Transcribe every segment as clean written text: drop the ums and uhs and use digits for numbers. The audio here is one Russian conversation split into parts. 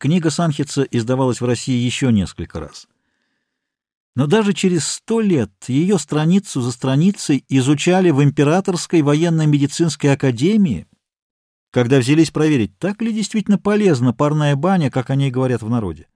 Книга Санхеца издавалась в России еще несколько раз. Но даже через 100 лет ее страницу за страницей изучали в Императорской военно-медицинской академии, когда взялись проверить, так ли действительно полезна парная баня, как о ней говорят в народе.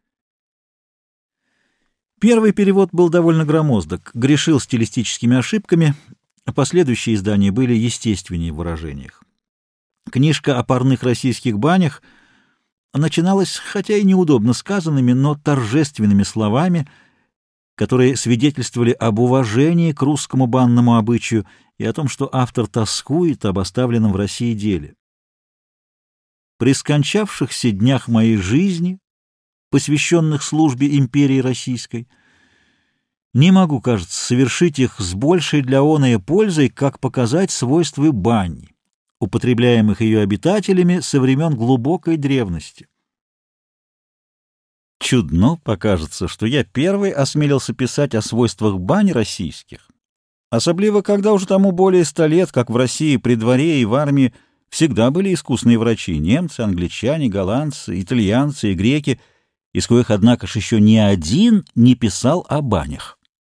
Первый перевод был довольно громоздок, грешил стилистическими ошибками, а последующие издания были естественнее в выражениях. Книжка о парных российских банях начиналась, хотя и неудобно сказанными, но торжественными словами, которые свидетельствовали об уважении к русскому банному обычаю и о том, что автор тоскует об оставленном в России деле. При скончавшихся днях моей жизни, посвященных службе империи российской, не могу, кажется, совершить их с большей для оной пользой, как показать свойства бани, употребляемых ее обитателями со времен глубокой древности. Чудно покажется, что я первый осмелился писать о свойствах бань российских, особливо когда уже тому более 100 лет, как в России при дворе и в армии всегда были искусные врачи — немцы, англичане, голландцы, итальянцы и греки, из коих, однако ж, еще ни один не писал о банях.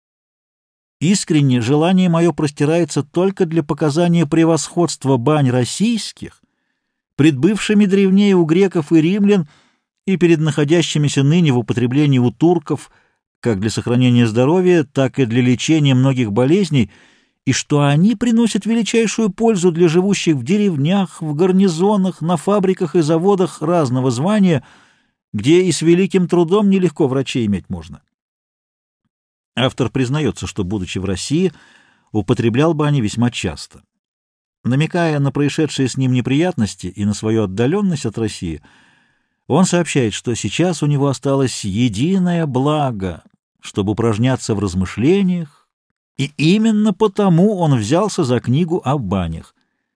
Искренне желание мое простирается только для показания превосходства бань российских пред бывшими древнее у греков и римлян и перед находящимися ныне в употреблении у турков как для сохранения здоровья, так и для лечения многих болезней, и что они приносят величайшую пользу для живущих в деревнях, в гарнизонах, на фабриках и заводах разного звания, где и с великим трудом нелегко врачей иметь можно. Автор признается, что, будучи в России, употреблял бани весьма часто. Намекая на происшедшие с ним неприятности и на свою отдаленность от России, он сообщает, что сейчас у него осталось единое благо, чтобы упражняться в размышлениях, и именно потому он взялся за книгу о банях.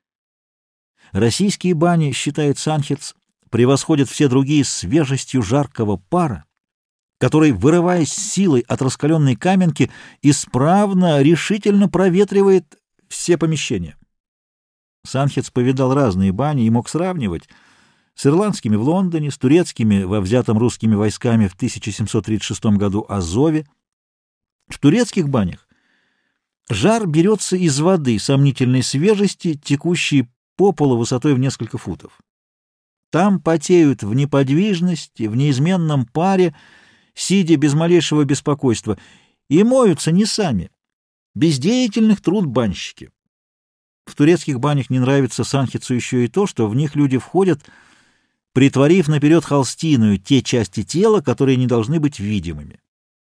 Российские бани, считает Санхец, превосходят все другие свежестью жаркого пара, который, вырываясь силой от раскаленной каменки, исправно, решительно проветривает все помещения. Санхец повидал разные бани и мог сравнивать с ирландскими в Лондоне, с турецкими во взятом русскими войсками в 1736 году Азове. В турецких банях жар берется из воды сомнительной свежести, текущей по полу высотой в несколько футов. Там потеют в неподвижности, в неизменном паре, сидя без малейшего беспокойства, и моются не сами, бездеятельных труд банщики. В турецких банях не нравится Санхецу еще и то, что в них люди входят, притворив наперед холстиную те части тела, которые не должны быть видимыми.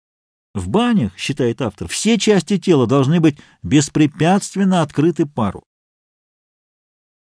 В банях, считает автор, все части тела должны быть беспрепятственно открыты пару.